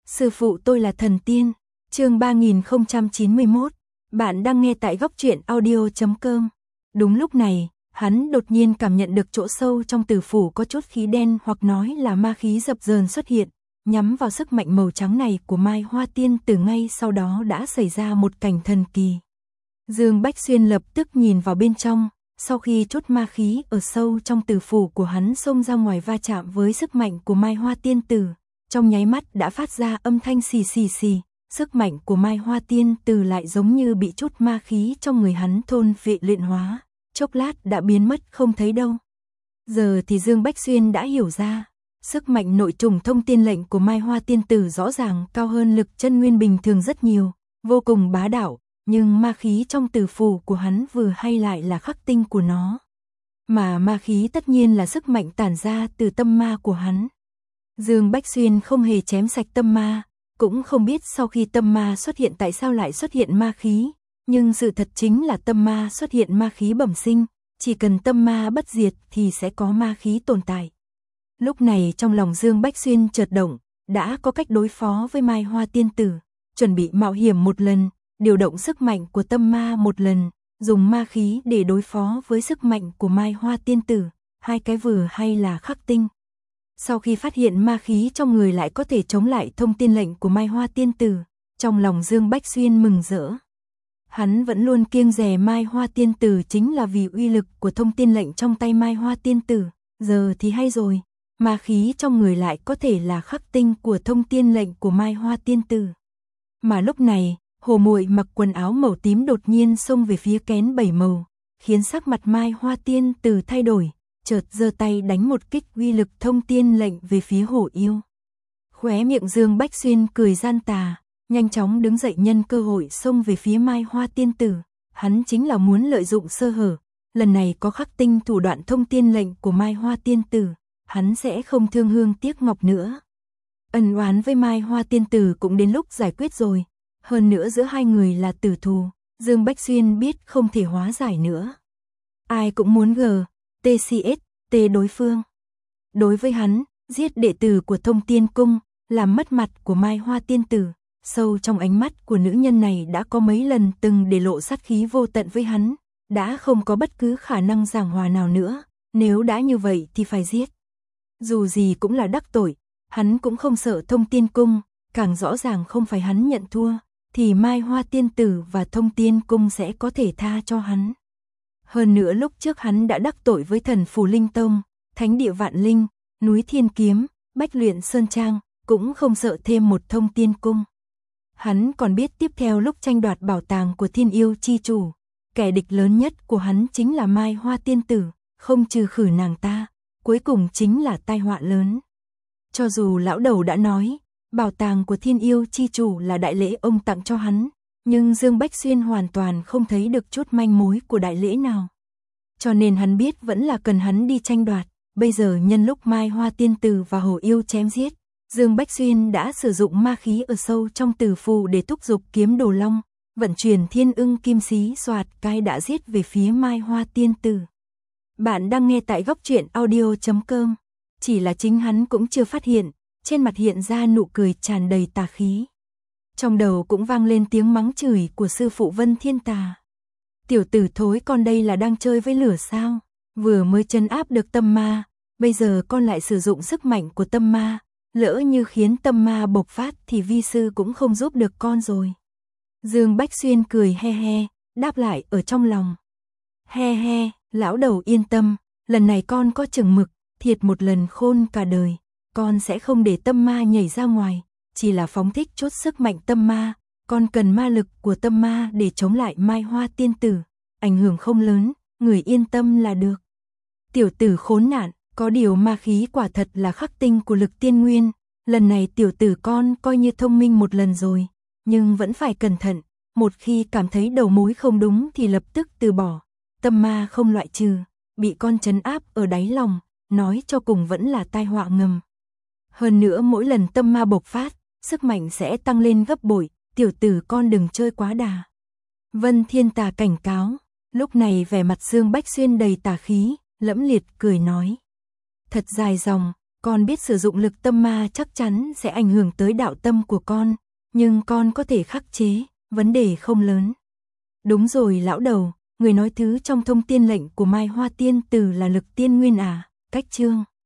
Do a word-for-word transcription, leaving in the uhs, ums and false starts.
Sư phụ tôi là thần tiên. Chương ba nghìn không trăm chín mươi mốt. Bạn đang nghe tại góc truyện audio chấm com. Đúng lúc này, hắn đột nhiên cảm nhận được chỗ sâu trong tử phủ có chút khí đen hoặc nói là ma khí dập dờn xuất hiện, nhắm vào sức mạnh màu trắng này của Mai Hoa Tiên Tử. Ngay sau đó đã xảy ra một cảnh thần kỳ. Dương Bách Xuyên lập tức nhìn vào bên trong, sau khi chút ma khí ở sâu trong tử phủ của hắn xông ra ngoài va chạm với sức mạnh của Mai Hoa Tiên Tử, trong nháy mắt đã phát ra âm thanh xì xì xì, sức mạnh của Mai Hoa Tiên Tử lại giống như bị chút ma khí trong người hắn thôn phệ luyện hóa, chốc lát đã biến mất không thấy đâu. Giờ thì Dương Bách Xuyên đã hiểu ra, sức mạnh nội trùng thông tiên lệnh của Mai Hoa Tiên Tử rõ ràng cao hơn lực chân nguyên bình thường rất nhiều, vô cùng bá đạo. Nhưng ma khí trong tử phủ của hắn vừa hay lại là khắc tinh của nó. Mà ma khí tất nhiên là sức mạnh tản ra từ tâm ma của hắn. Dương Bách Xuyên không hề chém sạch tâm ma, cũng không biết sau khi tâm ma xuất hiện tại sao lại xuất hiện ma khí. Nhưng sự thật chính là tâm ma xuất hiện ma khí bẩm sinh, chỉ cần tâm ma bất diệt thì sẽ có ma khí tồn tại. Lúc này trong lòng Dương Bách Xuyên chợt động, đã có cách đối phó với Mai Hoa Tiên Tử, chuẩn bị mạo hiểm một lần. Điều động sức mạnh của tâm ma một lần, dùng ma khí để đối phó với sức mạnh của Mai Hoa Tiên Tử, hai cái vừa hay là khắc tinh. Sau khi phát hiện ma khí trong người lại có thể chống lại thông tiên lệnh của Mai Hoa Tiên Tử, trong lòng Dương Bách Xuyên mừng rỡ. Hắn vẫn luôn kiêng dè Mai Hoa Tiên Tử chính là vì uy lực của thông tiên lệnh trong tay Mai Hoa Tiên Tử, giờ thì hay rồi, ma khí trong người lại có thể là khắc tinh của thông tiên lệnh của Mai Hoa Tiên Tử. Mà lúc này, Hồ Muội mặc quần áo màu tím đột nhiên xông về phía kén bảy màu, khiến sắc mặt Mai Hoa Tiên Tử thay đổi, chợt giơ tay đánh một kích uy lực thông tiên lệnh về phía Hổ Yêu. Khóe miệng Dương Bách Xuyên cười gian tà, nhanh chóng đứng dậy nhân cơ hội xông về phía Mai Hoa Tiên Tử, hắn chính là muốn lợi dụng sơ hở, lần này có khắc tinh thủ đoạn thông tiên lệnh của Mai Hoa Tiên Tử, hắn sẽ không thương hương tiếc ngọc nữa. Ân oán với Mai Hoa Tiên Tử cũng đến lúc giải quyết rồi. Hơn nữa giữa hai người là tử thù, Dương Bách Xuyên biết không thể hóa giải nữa. Ai cũng muốn G, T C S, T đối phương. Đối với hắn, giết đệ tử của Thông Tiên Cung, làm mất mặt của Mai Hoa Tiên Tử, sâu trong ánh mắt của nữ nhân này đã có mấy lần từng để lộ sát khí vô tận với hắn, đã không có bất cứ khả năng giảng hòa nào nữa, nếu đã như vậy thì phải giết. Dù gì cũng là đắc tội, hắn cũng không sợ Thông Tiên Cung, càng rõ ràng không phải hắn nhận thua, thì Mai Hoa Tiên Tử và Thông Tiên Cung sẽ có thể tha cho hắn. Hơn nữa lúc trước hắn đã đắc tội với Thần Phù Linh Tông, Thánh Địa Vạn Linh, Núi Thiên Kiếm, Bách Luyện Sơn Trang, cũng không sợ thêm một Thông Tiên Cung. Hắn còn biết tiếp theo lúc tranh đoạt bảo tàng của Thiên Yêu Chi Chủ, kẻ địch lớn nhất của hắn chính là Mai Hoa Tiên Tử, không trừ khử nàng ta, cuối cùng chính là tai họa lớn. Cho dù lão đầu đã nói, bảo tàng của Thiên Yêu Chi Chủ là đại lễ ông tặng cho hắn, nhưng Dương Bách Xuyên hoàn toàn không thấy được chút manh mối của đại lễ nào. Cho nên hắn biết vẫn là cần hắn đi tranh đoạt, bây giờ nhân lúc Mai Hoa Tiên Tử và Hổ Yêu chém giết, Dương Bách Xuyên đã sử dụng ma khí ở sâu trong tử phù để thúc giục kiếm đồ long, vận chuyển thiên ưng kim xí xoạt cái đã giết về phía Mai Hoa Tiên Tử. Bạn đang nghe tại góc truyện audio chấm com, chỉ là chính hắn cũng chưa phát hiện. Trên mặt hiện ra nụ cười tràn đầy tà khí. Trong đầu cũng vang lên tiếng mắng chửi của sư phụ Vân Thiên Tà. Tiểu tử thối con đây là đang chơi với lửa sao? Vừa mới trấn áp được tâm ma, bây giờ con lại sử dụng sức mạnh của tâm ma, lỡ như khiến tâm ma bộc phát thì vi sư cũng không giúp được con rồi. Dương Bách Xuyên cười he he, đáp lại ở trong lòng. He he, lão đầu yên tâm, lần này con có chừng mực, thiệt một lần khôn cả đời. Con sẽ không để tâm ma nhảy ra ngoài, chỉ là phóng thích chút sức mạnh tâm ma, con cần ma lực của tâm ma để chống lại Mai Hoa Tiên Tử, ảnh hưởng không lớn, người yên tâm là được. Tiểu tử khốn nạn, có điều ma khí quả thật là khắc tinh của lực tiên nguyên, lần này tiểu tử con coi như thông minh một lần rồi, nhưng vẫn phải cẩn thận, một khi cảm thấy đầu mối không đúng thì lập tức từ bỏ, tâm ma không loại trừ, bị con trấn áp ở đáy lòng, nói cho cùng vẫn là tai họa ngầm. Hơn nữa mỗi lần tâm ma bộc phát, sức mạnh sẽ tăng lên gấp bội, tiểu tử con đừng chơi quá đà. Vân Thiên Tà cảnh cáo, lúc này vẻ mặt Dương Bách Xuyên đầy tà khí, lẫm liệt cười nói. Thật dài dòng, Con biết sử dụng lực tâm ma chắc chắn sẽ ảnh hưởng tới đạo tâm của con, nhưng con có thể khắc chế, vấn đề không lớn. Đúng rồi lão đầu, người nói thứ trong thông tiên lệnh của Mai Hoa Tiên Tử là lực tiên nguyên à, cách chương.